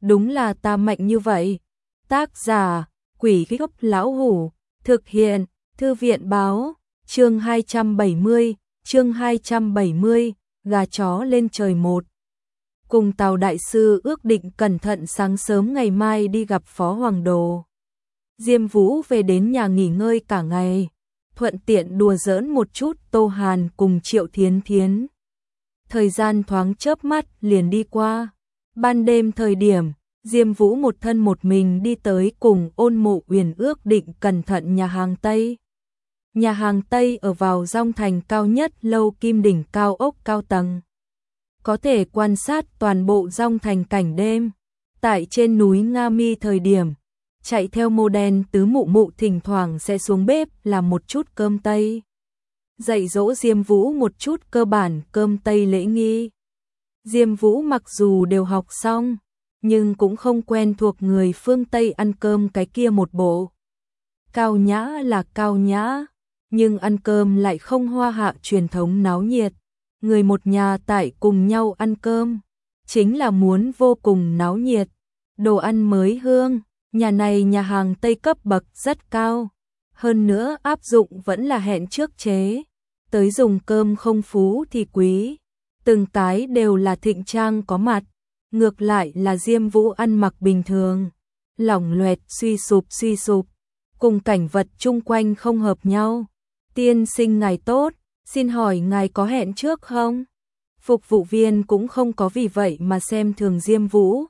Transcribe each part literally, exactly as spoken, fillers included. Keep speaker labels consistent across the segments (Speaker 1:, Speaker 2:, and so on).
Speaker 1: đúng là ta mạnh như vậy. Tác giả, Quỷ Gốc Lão Hủ, thực hiện, Thư viện báo, chương hai trăm bảy mươi, chương hai trăm bảy mươi, gà chó lên trời một. Cùng Tào đại sư ước định cẩn thận sáng sớm ngày mai đi gặp Phó Hoàng Đồ. Diêm Vũ về đến nhà nghỉ ngơi cả ngày, thuận tiện đùa giỡn một chút Tô Hàn cùng Triệu Thiến Thiến. Thời gian thoáng chớp mắt liền đi qua. Ban đêm thời điểm, Diêm Vũ một thân một mình đi tới cùng Ôn Mộ Uyển ước định cẩn thận nhà hàng Tây. Nhà hàng Tây ở vào Dong Thành cao nhất lâu kim đỉnh cao ốc cao tầng. Có thể quan sát toàn bộ Dong Thành cảnh đêm. Tại trên núi Nga Mi thời điểm, chạy theo mô đen tứ mụ mụ thỉnh thoảng sẽ xuống bếp làm một chút cơm Tây. Dạy dỗ Diêm Vũ một chút cơ bản cơm Tây lễ nghi. Diêm Vũ mặc dù đều học xong, nhưng cũng không quen thuộc người phương Tây ăn cơm cái kia một bộ. Cao nhã là cao nhã, nhưng ăn cơm lại không hoa hạ truyền thống náo nhiệt. Người một nhà tại cùng nhau ăn cơm, chính là muốn vô cùng náo nhiệt. Đồ ăn mới hương, nhà này nhà hàng Tây cấp bậc rất cao. Hơn nữa áp dụng vẫn là hẹn trước chế. Tới dùng cơm không phú thì quý. Từng cái đều là thịnh trang có mặt. Ngược lại là Diêm Vũ ăn mặc bình thường. Lỏng loẹt suy sụp suy sụp. Cùng cảnh vật chung quanh không hợp nhau. Tiên sinh ngài tốt, xin hỏi ngài có hẹn trước không? Phục vụ viên cũng không có vì vậy mà xem thường Diêm Vũ.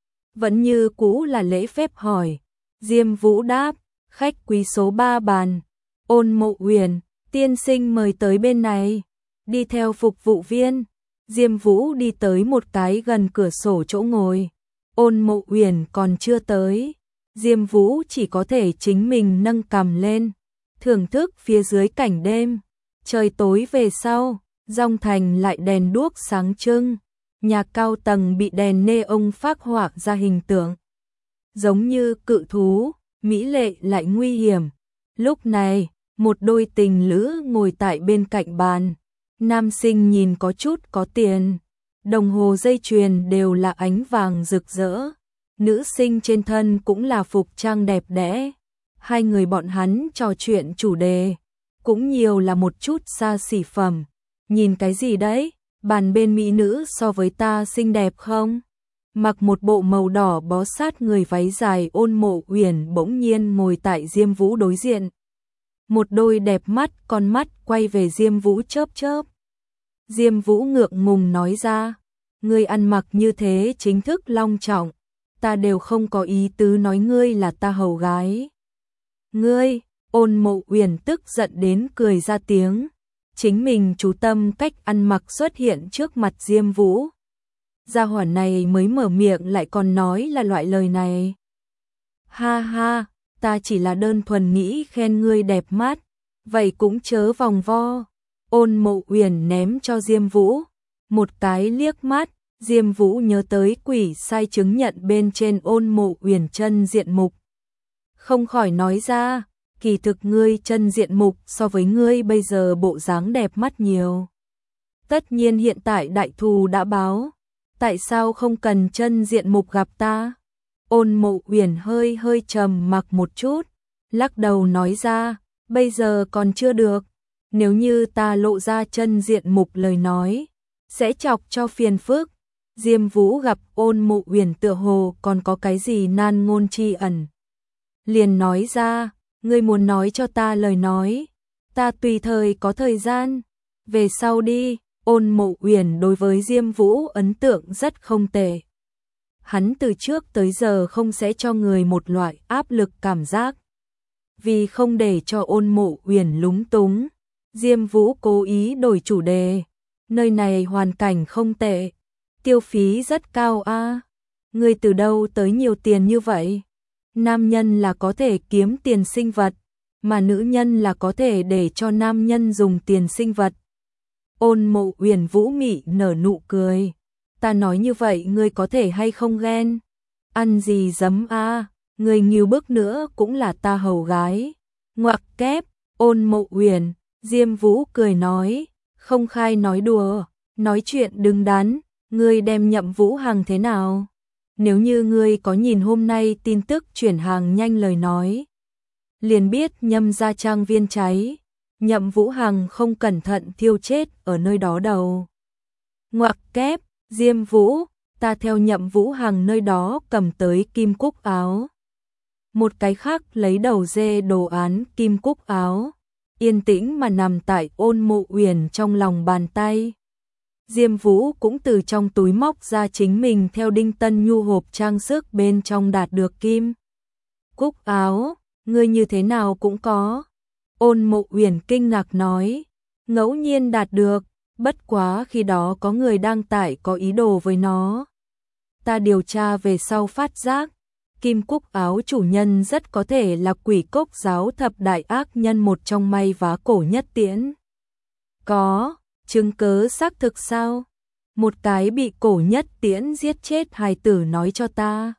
Speaker 1: Vẫn như cũ là lễ phép hỏi. Diêm Vũ đáp, khách quý số ba bàn. Ôn Mộ Uyển, tiên sinh mời tới bên này. Đi theo phục vụ viên, Diêm Vũ đi tới một cái gần cửa sổ chỗ ngồi. Ôn Mộ Uyển còn chưa tới. Diêm Vũ chỉ có thể chính mình nâng cằm lên, thưởng thức phía dưới cảnh đêm. Trời tối về sau, Dong Thành lại đèn đuốc sáng trưng. Nhà cao tầng bị đèn neon phác họa ra hình tượng. Giống như cự thú, mỹ lệ lại nguy hiểm. Lúc này, một đôi tình lữ ngồi tại bên cạnh bàn. Nam sinh nhìn có chút có tiền. Đồng hồ dây chuyền đều là ánh vàng rực rỡ. Nữ sinh trên thân cũng là phục trang đẹp đẽ. Hai người bọn hắn trò chuyện chủ đề. Cũng nhiều là một chút xa xỉ phẩm. Nhìn cái gì đấy? Bàn bên mỹ nữ so với ta xinh đẹp không? Mặc một bộ màu đỏ bó sát người váy dài Ôn Mộ Uyển bỗng nhiên ngồi tại Diêm Vũ đối diện. Một đôi đẹp mắt con mắt quay về Diêm Vũ chớp chớp. Diêm Vũ ngượng ngùng nói ra, ngươi ăn mặc như thế chính thức long trọng, ta đều không có ý tứ nói ngươi là ta hầu gái. Ngươi, Ôn Mộ Uyển tức giận đến cười ra tiếng. Chính mình chú tâm cách ăn mặc xuất hiện trước mặt Diêm Vũ. Gia hỏa này mới mở miệng lại còn nói là loại lời này. Ha ha, ta chỉ là đơn thuần nghĩ khen ngươi đẹp mắt, vậy cũng chớ vòng vo. Ôn Mộ Uyển ném cho Diêm Vũ một cái liếc mắt. Diêm Vũ nhớ tới quỷ sai chứng nhận bên trên Ôn Mộ Uyển chân diện mục. Không khỏi nói ra, kỳ thực ngươi chân diện mục so với ngươi bây giờ bộ dáng đẹp mắt nhiều. Tất nhiên hiện tại đại thù đã báo, tại sao không cần chân diện mục gặp ta? Ôn Mộ Uyển hơi hơi trầm mặc một chút, lắc đầu nói ra, bây giờ còn chưa được, nếu như ta lộ ra chân diện mục lời nói, sẽ chọc cho phiền phức. Diêm Vũ gặp Ôn Mộ Uyển tựa hồ còn có cái gì nan ngôn tri ẩn. Liền nói ra, ngươi muốn nói cho ta lời nói, ta tùy thời có thời gian, về sau đi. Ôn Mộ Uyển đối với Diêm Vũ ấn tượng rất không tệ. Hắn từ trước tới giờ không sẽ cho người một loại áp lực cảm giác. Vì không để cho Ôn Mộ Uyển lúng túng, Diêm Vũ cố ý đổi chủ đề. Nơi này hoàn cảnh không tệ, tiêu phí rất cao a. À. Ngươi từ đâu tới nhiều tiền như vậy? Nam nhân là có thể kiếm tiền sinh vật, mà nữ nhân là có thể để cho nam nhân dùng tiền sinh vật. Ôn Mộ Uyển vũ mị nở nụ cười. Ta nói như vậy ngươi có thể hay không ghen? Ăn gì giấm a, à, ngươi nghêu bức nữa cũng là ta hầu gái. Ngoặc kép, Ôn Mộ Uyển, Diêm Vũ cười nói, không khai nói đùa, nói chuyện đứng đắn, ngươi đem Nhậm Vũ Hằng thế nào? Nếu như ngươi có nhìn hôm nay tin tức chuyển hàng nhanh lời nói, liền biết Nhâm gia trang viên cháy, Nhậm Vũ Hằng không cẩn thận thiêu chết ở nơi đó đâu. Ngoặc kép, Diêm Vũ, ta theo Nhậm Vũ Hằng nơi đó cầm tới kim cúc áo. Một cái khác lấy đầu dê đồ án kim cúc áo, yên tĩnh mà nằm tại Ôn Mộ Uyển trong lòng bàn tay. Diêm Vũ cũng từ trong túi móc ra chính mình theo Đinh Tân Nhu hộp trang sức bên trong đạt được kim cúc áo, ngươi như thế nào cũng có. Ôn Mộ Uyển kinh ngạc nói, ngẫu nhiên đạt được, bất quá khi đó có người đang tại có ý đồ với nó. Ta điều tra về sau phát giác, kim cúc áo chủ nhân rất có thể là Quỷ Cốc giáo thập đại ác nhân một trong May Vá Cổ Nhất Tiễn. Có chứng cứ xác thực sao? Một cái bị Cổ Nhất Tiễn giết chết hài tử nói cho ta.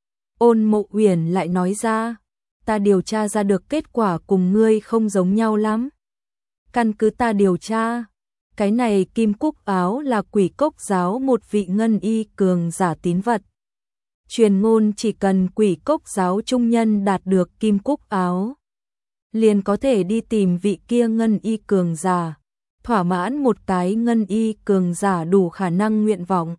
Speaker 1: Ôn Mộ Uyển lại nói ra, ta điều tra ra được kết quả cùng ngươi không giống nhau lắm. Căn cứ ta điều tra, cái này kim cúc áo là Quỷ Cốc giáo một vị ngân y cường giả tín vật. Truyền ngôn chỉ cần Quỷ Cốc giáo trung nhân đạt được kim cúc áo, liền có thể đi tìm vị kia ngân y cường giả, thỏa mãn một cái ngân y cường giả đủ khả năng nguyện vọng.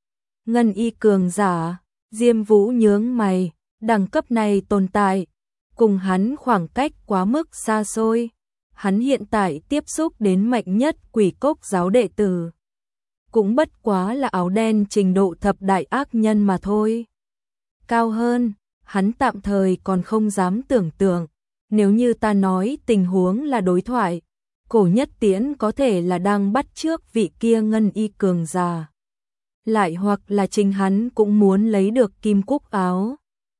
Speaker 1: Ngân y cường giả, Diêm Vũ nhướng mày, đẳng cấp này tồn tại, cùng hắn khoảng cách quá mức xa xôi. Hắn hiện tại tiếp xúc đến mạnh nhất Quỷ Cốc giáo đệ tử, cũng bất quá là áo đen trình độ thập đại ác nhân mà thôi. Cao hơn, hắn tạm thời còn không dám tưởng tượng. Nếu như ta nói tình huống là đối thoại, Cổ Nhất Tiễn có thể là đang bắt chước vị kia ngân y cường giả, lại hoặc là chính hắn cũng muốn lấy được kim cúc áo,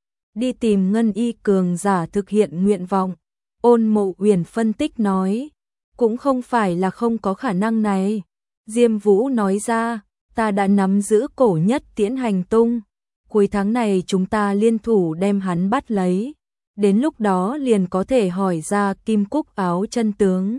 Speaker 1: đi tìm ngân y cường giả thực hiện nguyện vọng. Ôn Mộ Uyển phân tích nói, cũng không phải là không có khả năng này. Diêm Vũ nói ra, ta đã nắm giữ Cổ Nhất Tiễn hành tung, cuối tháng này chúng ta liên thủ đem hắn bắt lấy, đến lúc đó liền có thể hỏi ra kim cúc áo chân tướng.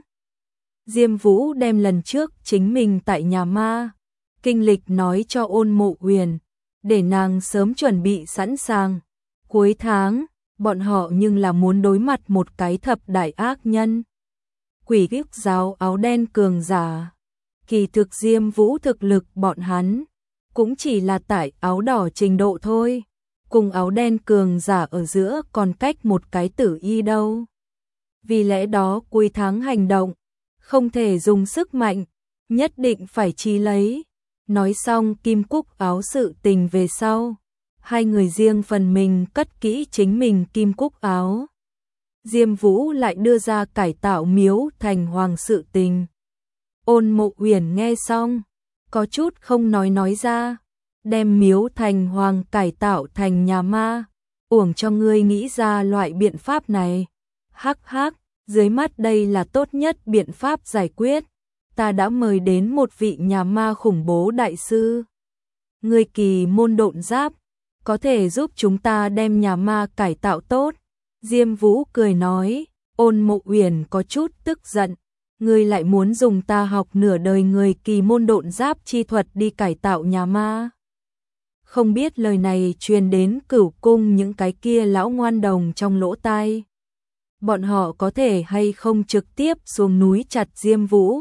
Speaker 1: Diêm Vũ đem lần trước chính mình tại nhà ma kinh lịch nói cho Ôn Mộ Uyển, để nàng sớm chuẩn bị sẵn sàng. Cuối tháng, bọn họ nhưng là muốn đối mặt một cái thập đại ác nhân, Quỷ Cốc giáo áo đen cường giả. Kỳ thực Diêm Vũ thực lực bọn hắn cũng chỉ là tại áo đỏ trình độ thôi, cùng áo đen cường giả ở giữa còn cách một cái tử y đâu. Vì lẽ đó cuối tháng hành động, không thể dùng sức mạnh, nhất định phải chi lấy. Nói xong kim cúc áo sự tình về sau, hai người riêng phần mình cất kỹ chính mình kim cúc áo. Diêm Vũ lại đưa ra cải tạo miếu thành hoàng sự tình. Ôn Mộ Uyển nghe xong, có chút không nói nói ra, đem miếu thành hoàng cải tạo thành nhà ma, uổng cho ngươi nghĩ ra loại biện pháp này. Hắc hắc, dưới mắt đây là tốt nhất biện pháp giải quyết, ta đã mời đến một vị nhà ma khủng bố đại sư. Ngươi Kỳ Môn Độn Giáp, có thể giúp chúng ta đem nhà ma cải tạo tốt. Diêm Vũ cười nói. Ôn Mộ Uyển có chút tức giận, ngươi lại muốn dùng ta học nửa đời người Kỳ Môn Độn Giáp chi thuật đi cải tạo nhà ma. Không biết lời này truyền đến Cửu Cung những cái kia lão ngoan đồng trong lỗ tai, bọn họ có thể hay không trực tiếp xuống núi chặt Diêm Vũ.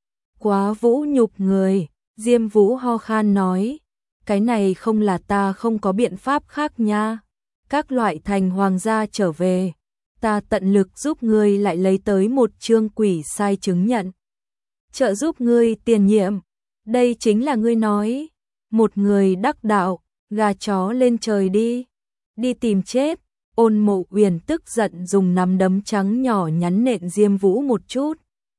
Speaker 1: Quá vũ nhục người. Diêm Vũ ho khan nói, cái này không là ta không có biện pháp khác nha. Các loại thành hoàng gia trở về, ta tận lực giúp ngươi lại lấy tới một chương quỷ sai chứng nhận, trợ giúp ngươi tiền nhiệm. Đây chính là ngươi nói, một người đắc đạo, gà chó lên trời đi, đi tìm chết. Ôn Mộ Uyển tức giận dùng nắm đấm trắng nhỏ nhắn nện Diêm Vũ một chút,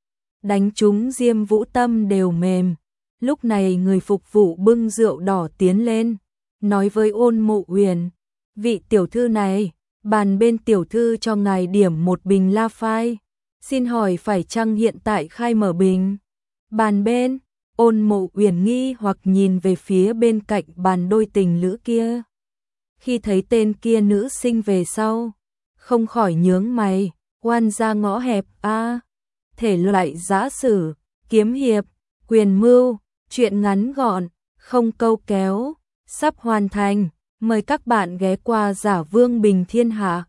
Speaker 1: đánh trúng Diêm Vũ tâm đều mềm. Lúc này người phục vụ bưng rượu đỏ tiến lên, nói với Ôn Mộ Uyển, vị tiểu thư này, bàn bên tiểu thư cho ngài điểm một bình La Phai, xin hỏi phải chăng hiện tại khai mở bình? Bàn bên, Ôn Mộ Uyển nghi hoặc nhìn về phía bên cạnh bàn đôi tình lữ kia. Khi thấy tên kia nữ sinh về sau, không khỏi nhướng mày, oan gia ngõ hẹp a, thể loại giã sử, kiếm hiệp, quyền mưu, chuyện ngắn gọn, không câu kéo, sắp hoàn thành. Mời các bạn ghé qua Giả Vương Bình Thiên Hạ.